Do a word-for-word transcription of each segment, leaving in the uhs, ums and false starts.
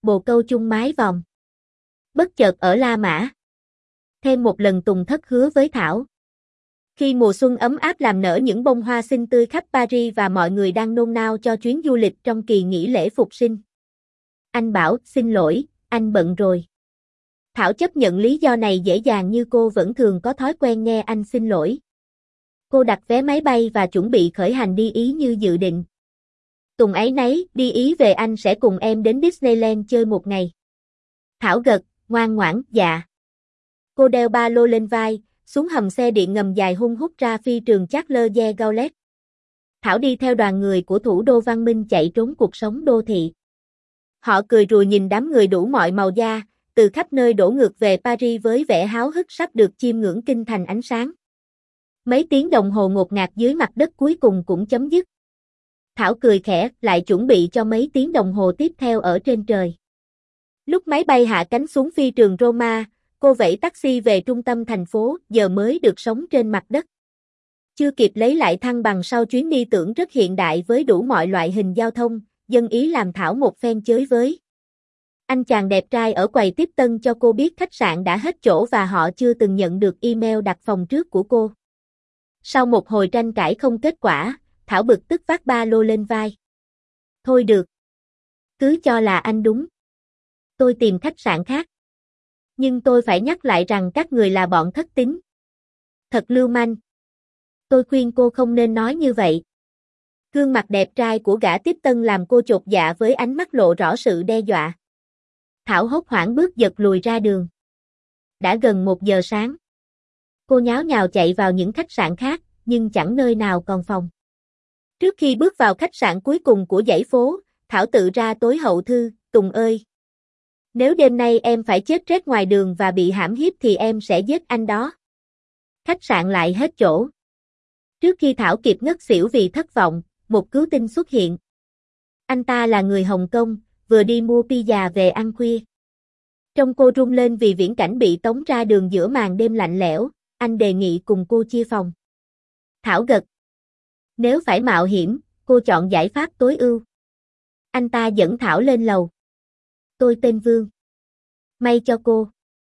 Bồ câu chung mái vòm. Bất chợt ở La Mã. Thêm một lần Tùng thất hứa với Thảo. Khi mùa xuân ấm áp làm nở những bông hoa xinh tươi khắp Paris và mọi người đang nôn nao cho chuyến du lịch trong kỳ nghỉ lễ Phục sinh. Anh bảo, xin lỗi, anh bận rồi. Thảo chấp nhận lý do này dễ dàng như cô vẫn thường có thói quen nghe anh xin lỗi. Cô đặt vé máy bay và chuẩn bị khởi hành đi Ý như dự định. Tùng áy náy, đi Ý về anh sẽ cùng em đến Disneyland chơi một ngày. Thảo gật, ngoan ngoãn, dạ. Cô đeo ba lô lên vai, xuống hầm xe điện ngầm dài hun hút ra phi trường Charles de Gaulle. Thảo đi theo đoàn người của thủ đô văn minh chạy trốn cuộc sống đô thị. Họ cười rùa nhìn đám người đủ mọi màu da, từ khắp nơi đổ ngược về Paris với vẻ háo hức sắp được chiêm ngưỡng kinh thành ánh sáng. Mấy tiếng đồng hồ ngột ngạt dưới mặt đất cuối cùng cũng chấm dứt. Thảo cười khẽ, lại chuẩn bị cho mấy tiếng đồng hồ tiếp theo ở trên trời. Lúc máy bay hạ cánh xuống phi trường Roma, cô vẫy taxi về trung tâm thành phố, giờ mới được sống trên mặt đất. Chưa kịp lấy lại thăng bằng sau chuyến đi tưởng rất hiện đại với đủ mọi loại hình giao thông, dân Ý làm Thảo một phen chới với. Anh chàng đẹp trai ở quầy tiếp tân cho cô biết khách sạn đã hết chỗ và họ chưa từng nhận được email đặt phòng trước của cô. Sau một hồi tranh cãi không kết quả, Thảo bực tức vác ba lô lên vai. Thôi được. Cứ cho là anh đúng. Tôi tìm khách sạn khác. Nhưng tôi phải nhắc lại rằng các người là bọn thất tín. Thật lưu manh. Tôi khuyên cô không nên nói như vậy. Gương mặt đẹp trai của gã tiếp tân làm cô chột dạ với ánh mắt lộ rõ sự đe dọa. Thảo hốt hoảng bước giật lùi ra đường. Đã gần một giờ sáng. Cô nháo nhào chạy vào những khách sạn khác, nhưng chẳng nơi nào còn phòng. Trước khi bước vào khách sạn cuối cùng của dãy phố, Thảo tự ra tối hậu thư, Tùng ơi! Nếu đêm nay em phải chết rét ngoài đường và bị hãm hiếp thì em sẽ giết anh đó. Khách sạn lại hết chỗ. Trước khi Thảo kịp ngất xỉu vì thất vọng, một cứu tinh xuất hiện. Anh ta là người Hồng Kông, vừa đi mua pizza về ăn khuya. Trông cô run lên vì viễn cảnh bị tống ra đường giữa màn đêm lạnh lẽo, anh đề nghị cùng cô chia phòng. Thảo gật. Nếu phải mạo hiểm, cô chọn giải pháp tối ưu. Anh ta dẫn Thảo lên lầu. Tôi tên Vương. May cho cô.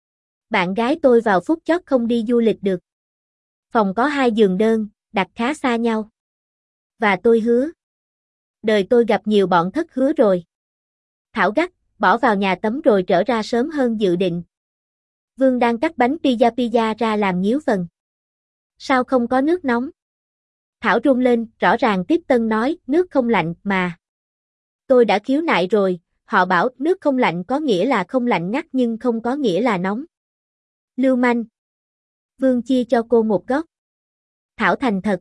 Bạn gái tôi vào phút chót không đi du lịch được. Phòng có hai giường đơn, đặt khá xa nhau. Và tôi hứa. Đời tôi gặp nhiều bọn thất hứa rồi. Thảo gắt, bỏ vào nhà tắm rồi trở ra sớm hơn dự định. Vương đang cắt bánh pizza pizza ra làm nhíu phần. Sao không có nước nóng? Thảo run lên, rõ ràng tiếp tân nói, nước không lạnh mà. Tôi đã khiếu nại rồi, họ bảo nước không lạnh có nghĩa là không lạnh ngắt nhưng không có nghĩa là nóng. Lưu manh. Vương chia cho cô một góc. Thảo thành thật.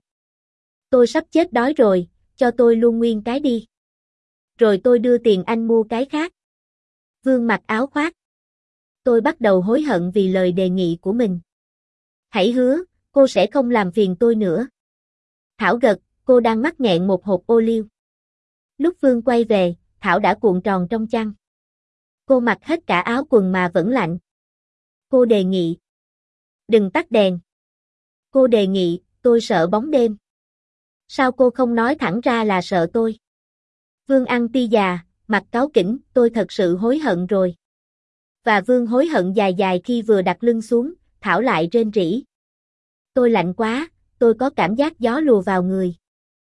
Tôi sắp chết đói rồi, cho tôi luôn nguyên cái đi. Rồi tôi đưa tiền anh mua cái khác. Vương mặc áo khoác. Tôi bắt đầu hối hận vì lời đề nghị của mình. Hãy hứa, cô sẽ không làm phiền tôi nữa. Thảo gật, cô đang mắc nghẹn một hộp ô liu. Lúc Vương quay về, Thảo đã cuộn tròn trong chăn. Cô mặc hết cả áo quần mà vẫn lạnh. Cô đề nghị. Đừng tắt đèn. Cô đề nghị, tôi sợ bóng đêm. Sao cô không nói thẳng ra là sợ tôi? Vương ăn pizza, mặt cáu kỉnh, tôi thật sự hối hận rồi. Và Vương hối hận dài dài khi vừa đặt lưng xuống, Thảo lại rên rỉ. Tôi lạnh quá, tôi có cảm giác gió lùa vào người.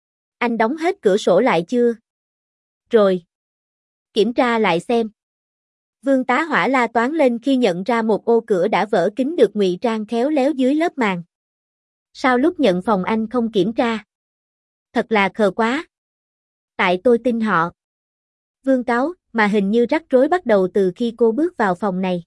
Anh đóng hết cửa sổ lại chưa? Rồi. Kiểm tra lại xem. Vương tá hỏa la toáng lên khi nhận ra một ô cửa đã vỡ kính được ngụy trang khéo léo dưới lớp màn. Sao lúc nhận phòng anh không kiểm tra? Thật là khờ quá. Tại tôi tin họ. Vương cáu, mà hình như rắc rối bắt đầu từ khi cô bước vào phòng này.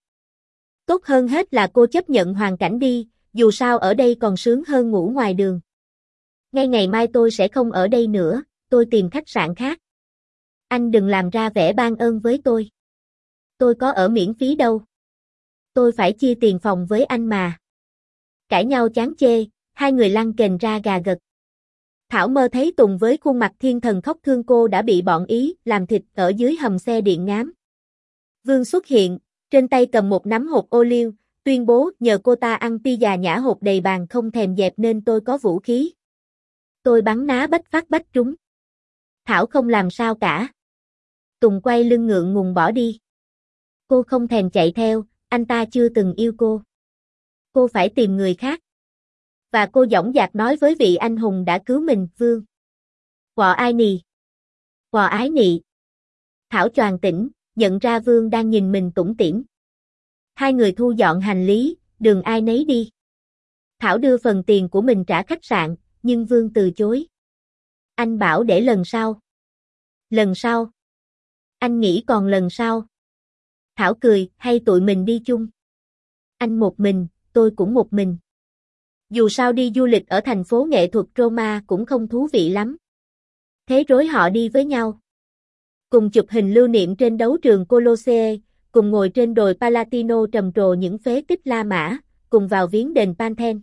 Tốt hơn hết là cô chấp nhận hoàn cảnh đi, dù sao ở đây còn sướng hơn ngủ ngoài đường. Ngay ngày mai tôi sẽ không ở đây nữa, tôi tìm khách sạn khác. Anh đừng làm ra vẻ ban ơn với tôi. Tôi có ở miễn phí đâu. Tôi phải chia tiền phòng với anh mà. Cãi nhau chán chê, hai người lăn kềnh ra gà gật. Thảo mơ thấy Tùng với khuôn mặt thiên thần khóc thương cô đã bị bọn Ý làm thịt ở dưới hầm xe điện ngám. Vương xuất hiện, trên tay cầm một nắm hột ô liu, tuyên bố nhờ cô ta ăn pizza nhả hột đầy bàn không thèm dẹp nên tôi có vũ khí. Tôi bắn ná bách phát bách trúng. Thảo không làm sao cả. Tùng quay lưng ngượng ngùng bỏ đi. Cô không thèm chạy theo, anh ta chưa từng yêu cô. Cô phải tìm người khác. Và cô dõng dạc nói với vị anh hùng đã cứu mình, Vương. Quọ ai nì. Quọ ái nị. Thảo choàng tỉnh, nhận ra Vương đang nhìn mình tủm tỉm. Hai người thu dọn hành lý, đường ai nấy đi. Thảo đưa phần tiền của mình trả khách sạn, nhưng Vương từ chối. Anh bảo để lần sau. Lần sau? Anh nghĩ còn lần sau? Thảo cười, hay tụi mình đi chung? Anh một mình, tôi cũng một mình. Dù sao đi du lịch ở thành phố nghệ thuật Roma cũng không thú vị lắm. Thế rối họ đi với nhau. Cùng chụp hình lưu niệm trên đấu trường Colosseo, cùng ngồi trên đồi Palatino trầm trồ những phế tích La Mã, cùng vào viếng đền Pantheon.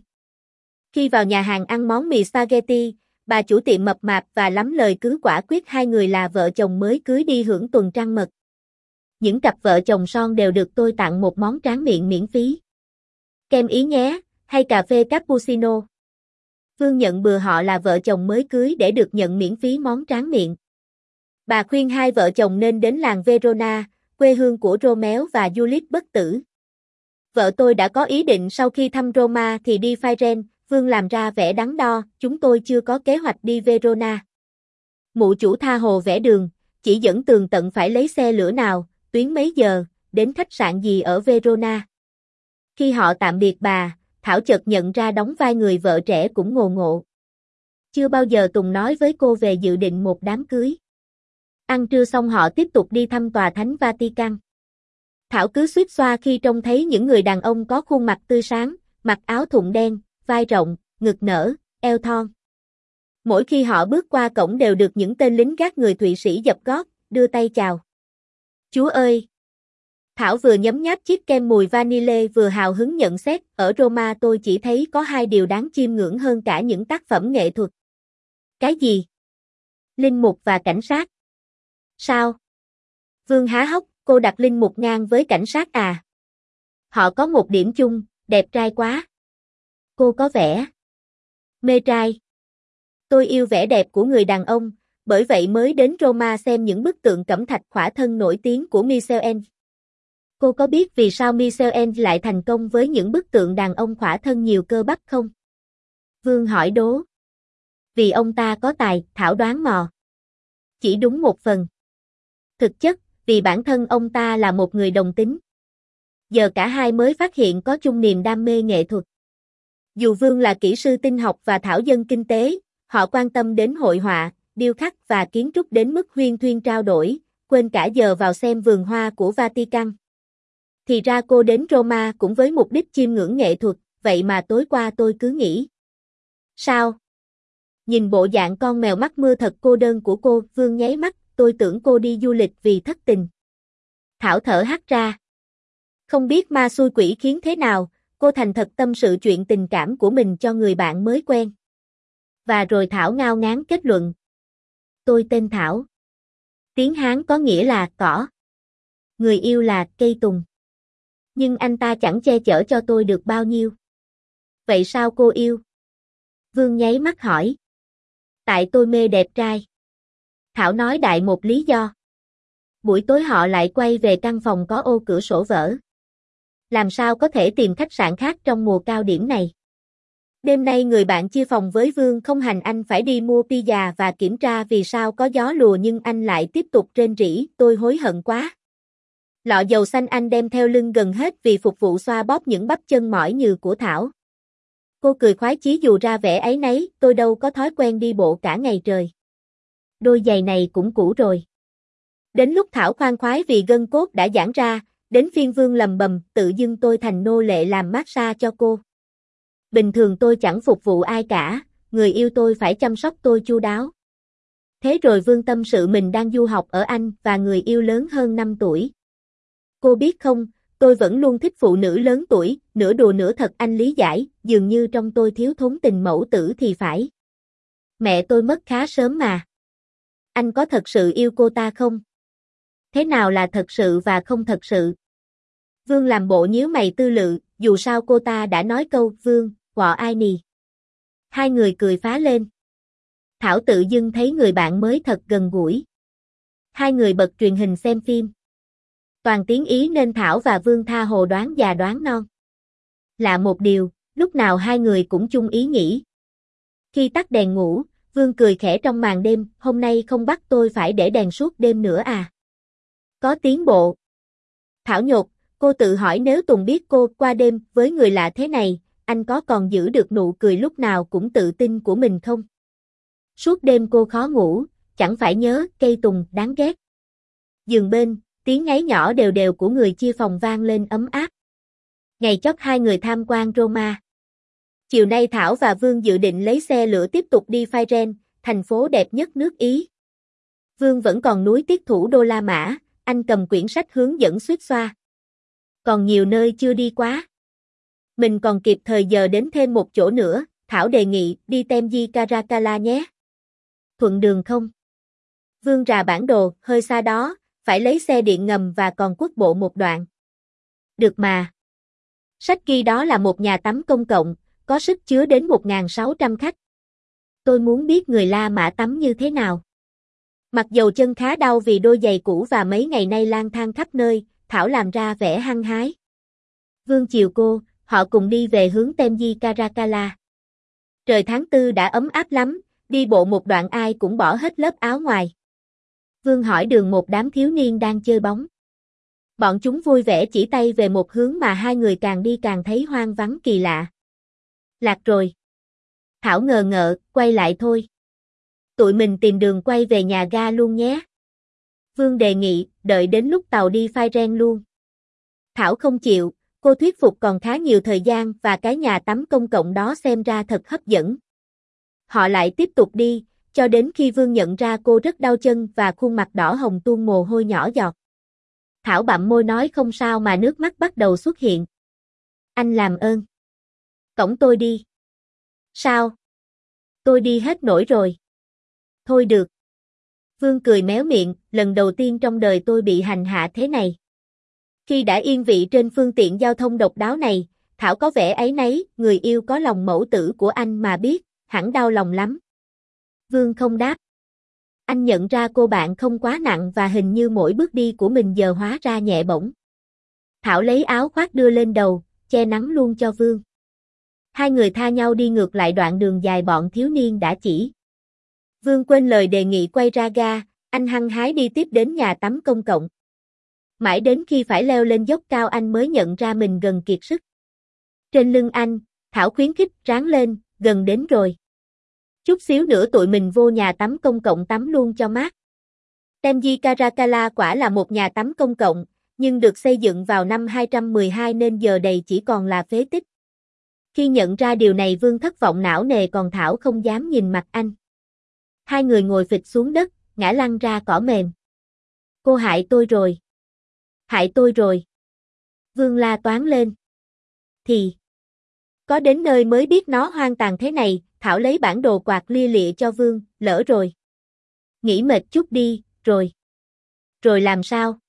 Khi vào nhà hàng ăn món mì spaghetti, bà chủ tiệm mập mạp và lắm lời cứ quả quyết hai người là vợ chồng mới cưới đi hưởng tuần trăng mật. Những cặp vợ chồng son đều được tôi tặng một món tráng miệng miễn phí. Kem ý nhé, hay cà phê cappuccino. Vương nhận bừa họ là vợ chồng mới cưới để được nhận miễn phí món tráng miệng. Bà khuyên hai vợ chồng nên đến làng Verona, quê hương của Romeo và Juliet bất tử. Vợ tôi đã có ý định sau khi thăm Roma thì đi Firenze, Vương làm ra vẻ đắn đo, chúng tôi chưa có kế hoạch đi Verona. Mụ chủ tha hồ vẽ đường, chỉ dẫn tường tận phải lấy xe lửa nào, tuyến mấy giờ, đến khách sạn gì ở Verona. Khi họ tạm biệt bà, Thảo chợt nhận ra đóng vai người vợ trẻ cũng ngồ ngộ. Chưa bao giờ Tùng nói với cô về dự định một đám cưới. Ăn trưa xong họ tiếp tục đi thăm tòa thánh Vatican. Thảo cứ suýt xoa khi trông thấy những người đàn ông có khuôn mặt tươi sáng, mặc áo thụng đen, vai rộng, ngực nở, eo thon. Mỗi khi họ bước qua cổng đều được những tên lính gác người Thụy Sĩ dập gót, đưa tay chào. Chúa ơi! Thảo vừa nhấm nháp chiếc kem mùi vanille vừa hào hứng nhận xét, ở Roma tôi chỉ thấy có hai điều đáng chiêm ngưỡng hơn cả những tác phẩm nghệ thuật. Cái gì? Linh mục và cảnh sát. Sao? Vương há hốc, cô đặt linh mục ngang với cảnh sát à? Họ có một điểm chung, đẹp trai quá. Cô có vẻ mê trai. Tôi yêu vẻ đẹp của người đàn ông, bởi vậy mới đến Roma xem những bức tượng cẩm thạch khỏa thân nổi tiếng của Michelangelo. Cô có biết vì sao Michelangelo lại thành công với những bức tượng đàn ông khỏa thân nhiều cơ bắp không? Vương hỏi đố. Vì ông ta có tài, Thảo đoán mò. Chỉ đúng một phần. Thực chất, vì bản thân ông ta là một người đồng tính. Giờ cả hai mới phát hiện có chung niềm đam mê nghệ thuật. Dù Vương là kỹ sư tinh học và Thảo dân kinh tế, họ quan tâm đến hội họa, điêu khắc và kiến trúc đến mức huyên thuyên trao đổi, quên cả giờ vào xem vườn hoa của Vatican. Thì ra cô đến Roma cũng với mục đích chiêm ngưỡng nghệ thuật, vậy mà tối qua tôi cứ nghĩ. Sao? Nhìn bộ dạng con mèo mắc mưa thật cô đơn của cô, Vương nháy mắt, tôi tưởng cô đi du lịch vì thất tình. Thảo thở hắt ra. Không biết ma xui quỷ khiến thế nào, cô thành thật tâm sự chuyện tình cảm của mình cho người bạn mới quen. Và rồi Thảo ngao ngán kết luận. Tôi tên Thảo. Tiếng Hán có nghĩa là cỏ. Người yêu là cây tùng. Nhưng anh ta chẳng che chở cho tôi được bao nhiêu. Vậy sao cô yêu? Vương nháy mắt hỏi. Tại tôi mê đẹp trai. Thảo nói đại một lý do. Buổi tối họ lại quay về căn phòng có ô cửa sổ vỡ. Làm sao có thể tìm khách sạn khác trong mùa cao điểm này? Đêm nay người bạn chia phòng với Vương không hành anh phải đi mua pizza và kiểm tra vì sao có gió lùa nhưng anh lại tiếp tục rên rỉ, tôi hối hận quá. Lọ dầu xanh anh đem theo lưng gần hết vì phục vụ xoa bóp những bắp chân mỏi nhừ của Thảo. Cô cười khoái chí dù ra vẻ áy náy, tôi đâu có thói quen đi bộ cả ngày trời. Đôi giày này cũng cũ rồi. Đến lúc Thảo khoan khoái vì gân cốt đã giãn ra, đến phiên Vương lầm bầm, tự dưng tôi thành nô lệ làm massage cho cô. Bình thường tôi chẳng phục vụ ai cả, người yêu tôi phải chăm sóc tôi chu đáo. Thế rồi Vương tâm sự mình đang du học ở Anh và người yêu lớn hơn năm tuổi. Cô biết không, tôi vẫn luôn thích phụ nữ lớn tuổi, nửa đùa nửa thật anh lý giải, dường như trong tôi thiếu thốn tình mẫu tử thì phải. Mẹ tôi mất khá sớm mà. Anh có thật sự yêu cô ta không? Thế nào là thật sự và không thật sự? Vương làm bộ nhíu mày tư lự, dù sao cô ta đã nói câu, Vương, quọ ai nì. Hai người cười phá lên. Thảo tự dưng thấy người bạn mới thật gần gũi. Hai người bật truyền hình xem phim. Toàn tiếng Ý nên Thảo và Vương tha hồ đoán già đoán non. Lạ một điều, lúc nào hai người cũng chung ý nghĩ. Khi tắt đèn ngủ, Vương cười khẽ trong màn đêm, hôm nay không bắt tôi phải để đèn suốt đêm nữa à? Có tiến bộ. Thảo nhột, cô tự hỏi nếu Tùng biết cô qua đêm với người lạ thế này, anh có còn giữ được nụ cười lúc nào cũng tự tin của mình không? Suốt đêm cô khó ngủ, chẳng phải nhớ cây Tùng đáng ghét. Giường bên, tiếng ngáy nhỏ đều đều của người chia phòng vang lên ấm áp. Ngày chót hai người tham quan Roma. Chiều nay Thảo và Vương dự định lấy xe lửa tiếp tục đi Firenze, thành phố đẹp nhất nước Ý. Vương vẫn còn núi tiết thủ Đô La Mã, anh cầm quyển sách hướng dẫn xuýt xoa. Còn nhiều nơi chưa đi quá. Mình còn kịp thời giờ đến thêm một chỗ nữa, Thảo đề nghị đi Temji Caracalla nhé. Thuận đường không? Vương rà bản đồ, hơi xa đó, phải lấy xe điện ngầm và còn quốc bộ một đoạn. Được mà. Sách ghi đó là một nhà tắm công cộng, có sức chứa đến một nghìn sáu trăm khách. Tôi muốn biết người La Mã tắm như thế nào. Mặc dầu chân khá đau vì đôi giày cũ và mấy ngày nay lang thang khắp nơi, Thảo làm ra vẻ hăng hái. Vương chiều cô, họ cùng đi về hướng Temji Caracalla. Trời tháng tư đã ấm áp lắm, đi bộ một đoạn ai cũng bỏ hết lớp áo ngoài. Vương hỏi đường một đám thiếu niên đang chơi bóng. Bọn chúng vui vẻ chỉ tay về một hướng mà hai người càng đi càng thấy hoang vắng kỳ lạ. Lạc rồi. Thảo ngờ ngợ, quay lại thôi. Tụi mình tìm đường quay về nhà ga luôn nhé. Vương đề nghị, đợi đến lúc tàu đi Firenze luôn. Thảo không chịu, cô thuyết phục còn khá nhiều thời gian và cái nhà tắm công cộng đó xem ra thật hấp dẫn. Họ lại tiếp tục đi, cho đến khi Vương nhận ra cô rất đau chân và khuôn mặt đỏ hồng tuôn mồ hôi nhỏ giọt. Thảo bặm môi nói không sao mà nước mắt bắt đầu xuất hiện. Anh làm ơn. Cõng tôi đi. Sao? Tôi đi hết nổi rồi. Thôi được. Vương cười méo miệng, lần đầu tiên trong đời tôi bị hành hạ thế này. Khi đã yên vị trên phương tiện giao thông độc đáo này, Thảo có vẻ áy náy, người yêu có lòng mẫu tử của anh mà biết, hẳn đau lòng lắm. Vương không đáp. Anh nhận ra cô bạn không quá nặng và hình như mỗi bước đi của mình giờ hóa ra nhẹ bổng. Thảo lấy áo khoác đưa lên đầu, che nắng luôn cho Vương. Hai người tha nhau đi ngược lại đoạn đường dài bọn thiếu niên đã chỉ. Vương quên lời đề nghị quay ra ga, anh hăng hái đi tiếp đến nhà tắm công cộng. Mãi đến khi phải leo lên dốc cao anh mới nhận ra mình gần kiệt sức. Trên lưng anh, Thảo khuyến khích, ráng lên, gần đến rồi. Chút xíu nữa tụi mình vô nhà tắm công cộng tắm luôn cho mát. Temji Caracalla quả là một nhà tắm công cộng, nhưng được xây dựng vào năm hai trăm mười hai nên giờ đây chỉ còn là phế tích. Khi nhận ra điều này Vương thất vọng não nề còn Thảo không dám nhìn mặt anh. Hai người ngồi phịch xuống đất, ngã lăn ra cỏ mềm. Cô hại tôi rồi. Hại tôi rồi. Vương la toáng lên. Thì. Có đến nơi mới biết nó hoang tàn thế này, Thảo lấy bản đồ quạt lia lịa cho Vương, lỡ rồi. Nghỉ mệt chút đi, rồi. Rồi làm sao?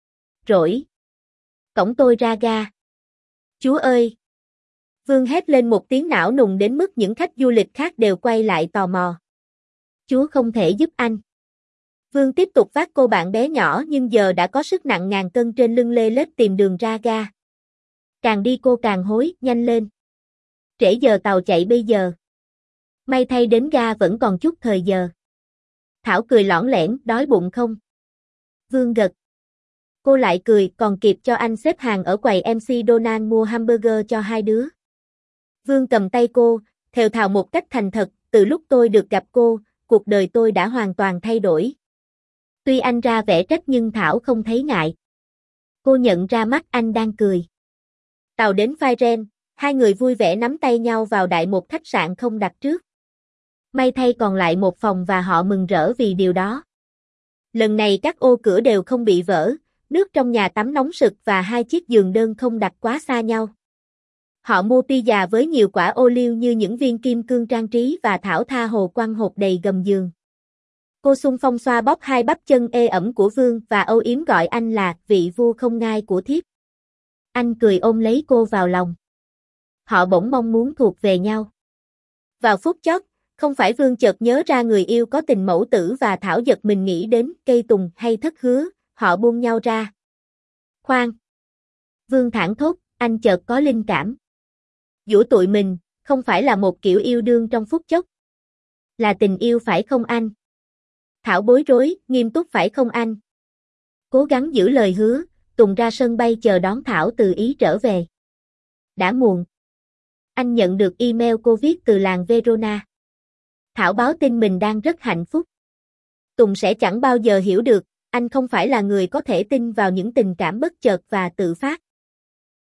Rỗi. Cõng tôi ra ga. Chúa ơi! Vương hét lên một tiếng não nùng đến mức những khách du lịch khác đều quay lại tò mò. Chúa không thể giúp anh. Vương tiếp tục vác cô bạn bé nhỏ nhưng giờ đã có sức nặng ngàn cân trên lưng lê lết tìm đường ra ga. Càng đi cô càng hối, nhanh lên. Trễ giờ tàu chạy bây giờ. May thay đến ga vẫn còn chút thời giờ. Thảo cười lõng lẻn, đói bụng không? Vương gật. Cô lại cười, còn kịp cho anh xếp hàng ở quầy em xê Donald mua hamburger cho hai đứa. Vương cầm tay cô, thều thào một cách thành thật, từ lúc tôi được gặp cô, cuộc đời tôi đã hoàn toàn thay đổi. Tuy anh ra vẻ trách nhưng Thảo không thấy ngại. Cô nhận ra mắt anh đang cười. Tàu đến Firenze, hai người vui vẻ nắm tay nhau vào đại một khách sạn không đặt trước. May thay còn lại một phòng và họ mừng rỡ vì điều đó. Lần này các ô cửa đều không bị vỡ, nước trong nhà tắm nóng sực và hai chiếc giường đơn không đặt quá xa nhau. Họ mua pizza với nhiều quả ô liu như những viên kim cương trang trí và Thảo tha hồ quăng hột đầy gầm giường. Cô xung phong xoa bóp hai bắp chân ê ẩm của Vương và âu yếm gọi anh là vị vua không ngai của thiếp. Anh cười ôm lấy cô vào lòng. Họ bỗng mong muốn thuộc về nhau. Vào phút chót, không phải Vương chợt nhớ ra người yêu có tình mẫu tử và Thảo giật mình nghĩ đến cây tùng hay thất hứa, họ buông nhau ra. Khoan. Vương thẳng thốt, anh chợt có linh cảm. Giữa tụi mình, không phải là một kiểu yêu đương trong phút chốc. Là tình yêu phải không anh? Thảo bối rối, nghiêm túc phải không anh? Cố gắng giữ lời hứa, Tùng ra sân bay chờ đón Thảo từ Ý trở về. Đã muộn. Anh nhận được email cô viết từ làng Verona. Thảo báo tin mình đang rất hạnh phúc. Tùng sẽ chẳng bao giờ hiểu được, anh không phải là người có thể tin vào những tình cảm bất chợt và tự phát.